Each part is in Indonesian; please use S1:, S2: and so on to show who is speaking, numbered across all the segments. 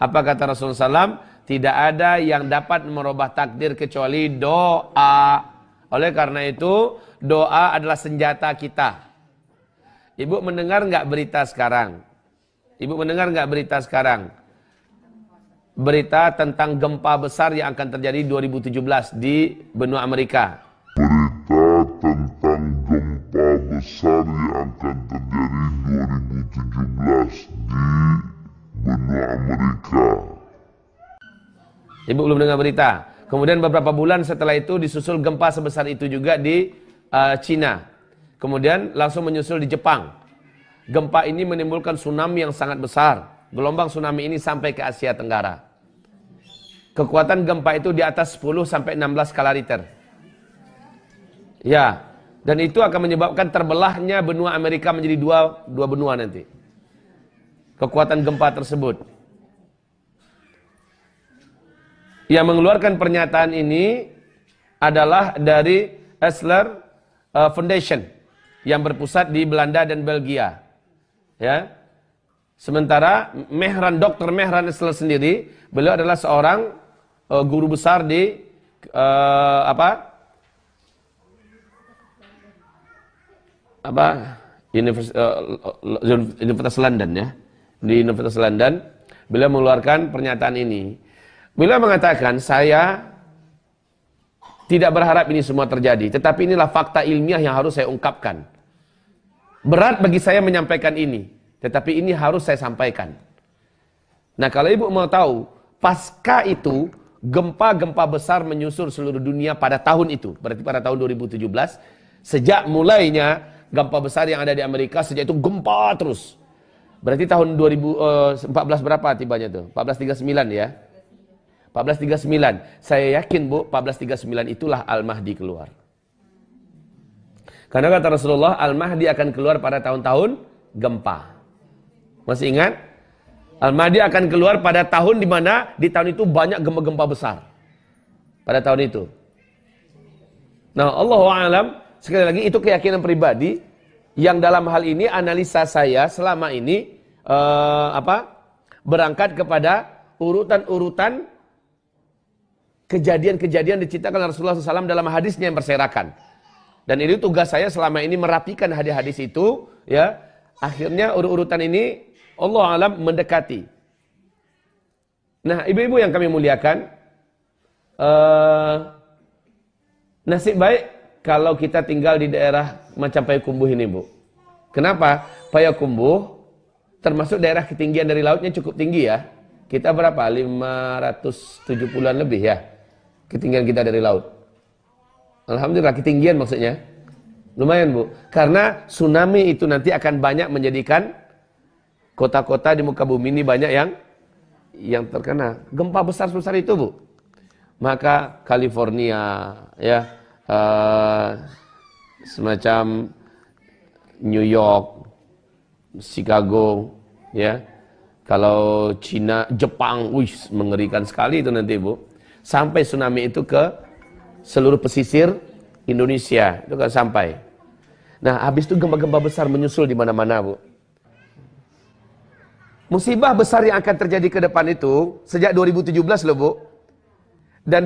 S1: Apa kata Rasulullah SAW? Tidak ada yang dapat merubah takdir kecuali doa. Oleh karena itu, doa adalah senjata kita. Ibu mendengar nggak berita sekarang? Ibu mendengar nggak berita sekarang? Berita tentang gempa besar yang akan terjadi 2017 di benua Amerika.
S2: Berita tentang gempa besar yang akan terjadi 2017 di benua Amerika.
S1: Ibu belum dengar berita. Kemudian beberapa bulan setelah itu disusul gempa sebesar itu juga di Cina. Kemudian langsung menyusul di Jepang. Gempa ini menimbulkan tsunami yang sangat besar. Gelombang tsunami ini sampai ke Asia Tenggara. Kekuatan gempa itu di atas 10 sampai 16 skala Richter. Ya, dan itu akan menyebabkan terbelahnya benua Amerika menjadi dua benua nanti. Kekuatan gempa tersebut. Yang mengeluarkan pernyataan ini adalah dari Esler Foundation yang berpusat di Belanda dan Belgia. Ya. Sementara Dr. Mehran Esler sendiri, beliau adalah seorang guru besar di Universitas London, ya. Di Universitas London, beliau mengeluarkan pernyataan ini. Beliau mengatakan, saya tidak berharap ini semua terjadi, tetapi inilah fakta ilmiah yang harus saya ungkapkan. Berat bagi saya menyampaikan ini, tetapi ini harus saya sampaikan. Nah, kalau ibu mau tahu, pasca itu, gempa-gempa besar menyusur seluruh dunia pada tahun itu, berarti pada tahun 2017, sejak mulainya gempa besar yang ada di Amerika, sejak itu gempa terus. Berarti tahun 2014 berapa tibanya tuh? 1439 ya. 1439. Saya yakin Bu, 1439 itulah Al-Mahdi keluar. Karena kata Rasulullah, Al-Mahdi akan keluar pada tahun-tahun gempa. Masih ingat? Al-Mahdi akan keluar pada tahun di mana di tahun itu banyak gempa-gempa besar. Pada tahun itu. Nah, Allahu a'lam, sekali lagi itu keyakinan pribadi yang dalam hal ini analisa saya selama ini berangkat kepada urutan-urutan kejadian-kejadian diciptakan Rasulullah SAW dalam hadisnya yang berserakan. Dan ini tugas saya selama ini merapikan hadis-hadis itu, ya. Akhirnya urutan ini Allah alam mendekati. Nah, ibu-ibu yang kami muliakan, nasib baik kalau kita tinggal di daerah macam Payakumbuh ini, Bu. Kenapa? Payakumbuh termasuk daerah ketinggian dari lautnya cukup tinggi, ya. Kita berapa? 570-an lebih, ya. Ketinggian kita dari laut. Alhamdulillah, ketinggian maksudnya. Lumayan, Bu. Karena tsunami itu nanti akan banyak menjadikan kota-kota di muka bumi ini banyak yang terkena gempa besar-besar itu, Bu. Maka California, ya, semacam New York, Chicago, ya. Kalau Cina, Jepang, mengerikan sekali itu nanti, Bu. Sampai tsunami itu ke seluruh pesisir Indonesia, itu kan sampai. Nah, habis itu gempa-gempa besar menyusul di mana-mana, Bu. Musibah besar yang akan terjadi ke depan itu sejak 2017 loh, Bu. Dan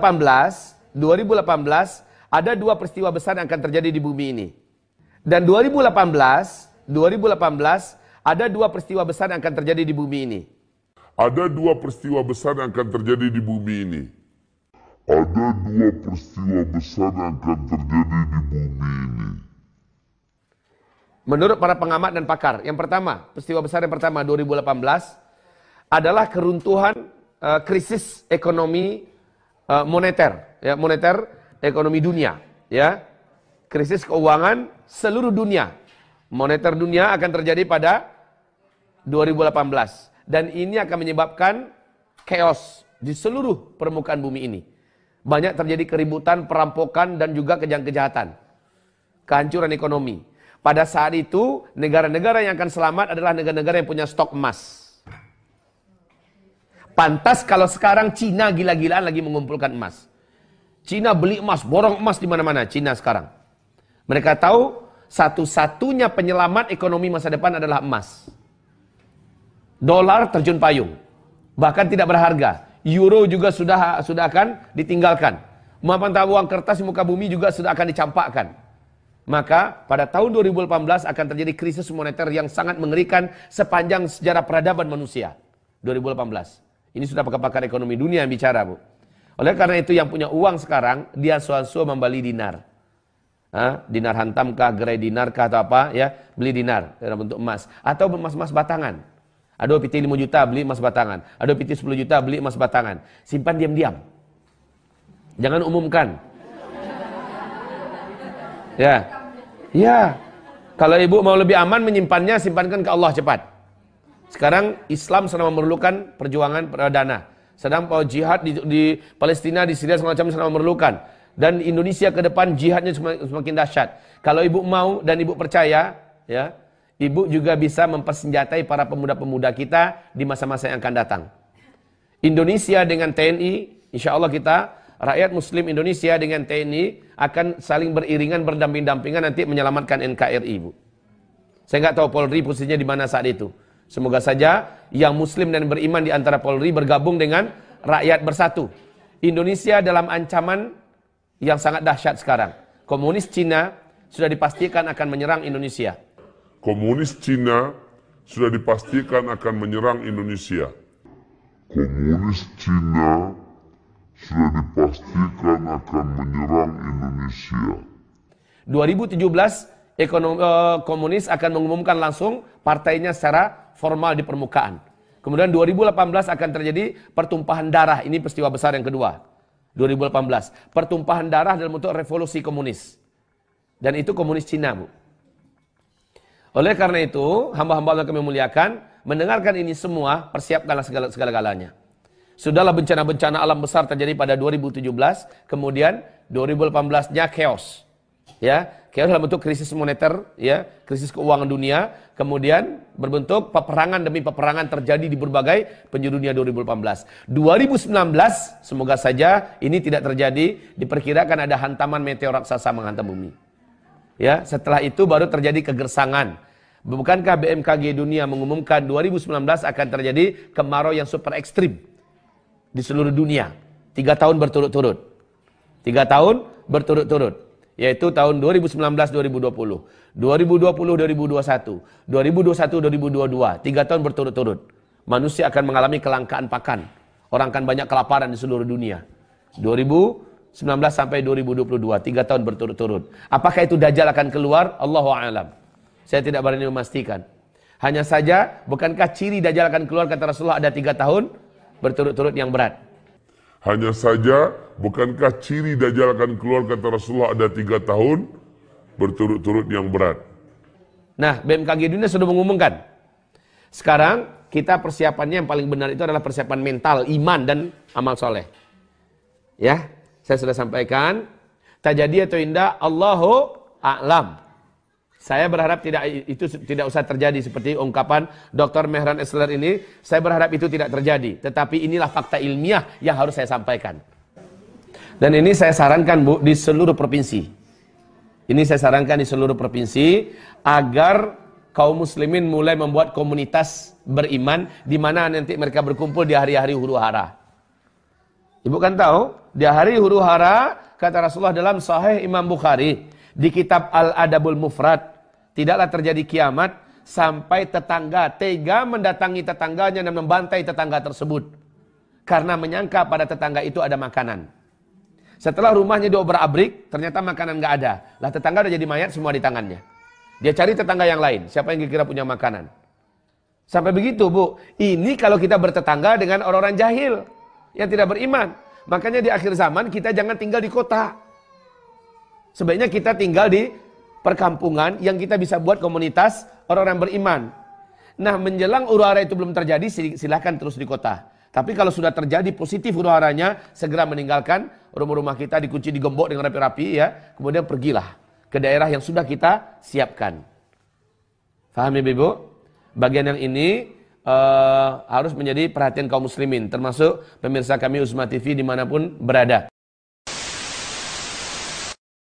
S1: 2018 ada dua peristiwa besar yang akan terjadi di bumi ini. Dan 2018 ada dua peristiwa besar yang akan terjadi di bumi ini.
S2: Ada dua peristiwa besar yang akan terjadi di bumi ini. Ada dua peristiwa besar yang akan terjadi di bumi ini.
S1: Menurut para pengamat dan pakar, yang pertama, peristiwa besar yang pertama 2018 adalah keruntuhan krisis ekonomi moneter, ya, moneter ekonomi dunia, ya. Krisis keuangan seluruh dunia. Moneter dunia akan terjadi pada 2018 dan ini akan menyebabkan chaos di seluruh permukaan bumi ini. Banyak terjadi keributan, perampokan dan juga kejahatan. Kehancuran ekonomi. Pada saat itu, negara-negara yang akan selamat adalah negara-negara yang punya stok emas. Pantas kalau sekarang Cina gila-gilaan lagi mengumpulkan emas. Cina beli emas, borong emas di mana-mana Cina sekarang. Mereka tahu satu-satunya penyelamat ekonomi masa depan adalah emas. Dolar terjun payung. Bahkan tidak berharga. Euro juga sudah akan ditinggalkan. Mata uang kertas di muka bumi juga sudah akan dicampakkan. Maka pada tahun 2018 akan terjadi krisis moneter yang sangat mengerikan sepanjang sejarah peradaban manusia. 2018. Ini sudah pakar-pakar ekonomi dunia yang bicara, Bu. Oleh karena itu yang punya uang sekarang, dia suan-suan membeli dinar. Dinar hantam kah, gerai dinar kah atau apa ya, beli dinar dalam bentuk emas. Atau emas-emas batangan. Ada PT 5 juta beli emas batangan. Ada PT 10 juta beli emas batangan. Simpan diam-diam. Jangan umumkan. Ya, kalau ibu mau lebih aman menyimpannya, simpankan ke Allah cepat. Sekarang Islam sedang memerlukan perjuangan dana. Sedang jihad di Palestina, di Syria segala macam sedang memerlukan. Dan Indonesia ke depan jihadnya semakin dahsyat. Kalau ibu mau dan ibu percaya, ya, ibu juga bisa mempersenjatai para pemuda-pemuda kita di masa-masa yang akan datang. Indonesia dengan TNI, insya Allah kita rakyat Muslim Indonesia dengan TNI akan saling beriringan, berdamping-dampingan nanti menyelamatkan NKRI, Bu. Saya nggak tahu Polri posisinya di mana saat itu. Semoga saja yang Muslim dan beriman di antara Polri bergabung dengan rakyat bersatu. Indonesia dalam ancaman yang sangat dahsyat sekarang. Komunis Cina sudah dipastikan akan menyerang Indonesia.
S2: Komunis Cina sudah dipastikan akan menyerang Indonesia. Komunis Cina sudah dipastikan akan menyerang Indonesia.
S1: 2017 komunis akan mengumumkan langsung partainya secara formal di permukaan. Kemudian 2018 akan terjadi pertumpahan darah. Ini peristiwa besar yang kedua. 2018. Pertumpahan darah dalam bentuk revolusi komunis. Dan itu komunis Cina, Bu. Oleh karena itu, hamba-hamba Allah kami muliakan, mendengarkan ini semua, persiapkanlah segala-galanya. Sudahlah bencana-bencana alam besar terjadi pada 2017, kemudian 2018-nya chaos. Ya, chaos dalam bentuk krisis moneter, ya, krisis keuangan dunia, kemudian berbentuk peperangan demi peperangan terjadi di berbagai penjuru dunia 2018. 2019 semoga saja ini tidak terjadi, diperkirakan ada hantaman meteor raksasa menghantam bumi. Ya, setelah itu baru terjadi kegersangan. Bukankah BMKG dunia mengumumkan 2019 akan terjadi kemarau yang super ekstrim di seluruh dunia 3 tahun berturut-turut. 3 tahun berturut-turut, yaitu tahun 2019-2020, 2020-2021, 2021-2022, 3 tahun berturut-turut. Manusia akan mengalami kelangkaan pakan. Orang akan banyak kelaparan di seluruh dunia. 2019 sampai 2022, 3 tahun berturut-turut. Apakah itu Dajjal akan keluar? Allahu a'lam. Saya tidak berani memastikan. Hanya saja, bukankah ciri Dajjal akan keluar kata Rasulullah ada 3 tahun berturut-turut yang berat?
S2: Hanya saja, bukankah ciri Dajjal akan keluar kata Rasulullah ada 3 tahun berturut-turut yang berat?
S1: Nah, BMKG dunia sudah mengumumkan. Sekarang kita persiapannya yang paling benar itu adalah persiapan mental, iman dan amal soleh. Ya, saya sudah sampaikan. Tak jadi atau indah, Allahu a'lam. Saya berharap itu tidak usah terjadi seperti ungkapan Dr. Mehran Esler ini. Saya berharap itu tidak terjadi. Tetapi inilah fakta ilmiah yang harus saya sampaikan. Dan ini saya sarankan, Bu, di seluruh provinsi. Ini saya sarankan di seluruh provinsi agar kaum muslimin mulai membuat komunitas beriman di mana nanti mereka berkumpul di hari-hari huru hara. Ibu kan tahu, di hari huru hara kata Rasulullah dalam Sahih Imam Bukhari di kitab Al-Adabul Mufrad, tidaklah terjadi kiamat sampai tetangga tega mendatangi tetangganya dan membantai tetangga tersebut karena menyangka pada tetangga itu ada makanan. Setelah rumahnya diobrak-abrik, ternyata makanan nggak ada. Lah tetangga udah jadi mayat semua di tangannya. Dia cari tetangga yang lain, siapa yang kira-kira punya makanan. Sampai begitu, Bu. Ini kalau kita bertetangga dengan orang-orang jahil yang tidak beriman. Makanya di akhir zaman kita jangan tinggal di kota. Sebaiknya kita tinggal di perkampungan yang kita bisa buat komunitas orang-orang beriman. Nah, menjelang huru hara itu belum terjadi, silahkan terus di kota. Tapi kalau sudah terjadi positif huru haranya, segera meninggalkan rumah-rumah kita, dikunci, digembok dengan rapi-rapi ya. Kemudian pergilah ke daerah yang sudah kita siapkan. Faham ya, Ibu? Bagian yang ini harus menjadi perhatian kaum muslimin, termasuk pemirsa kami Uzma TV dimanapun berada.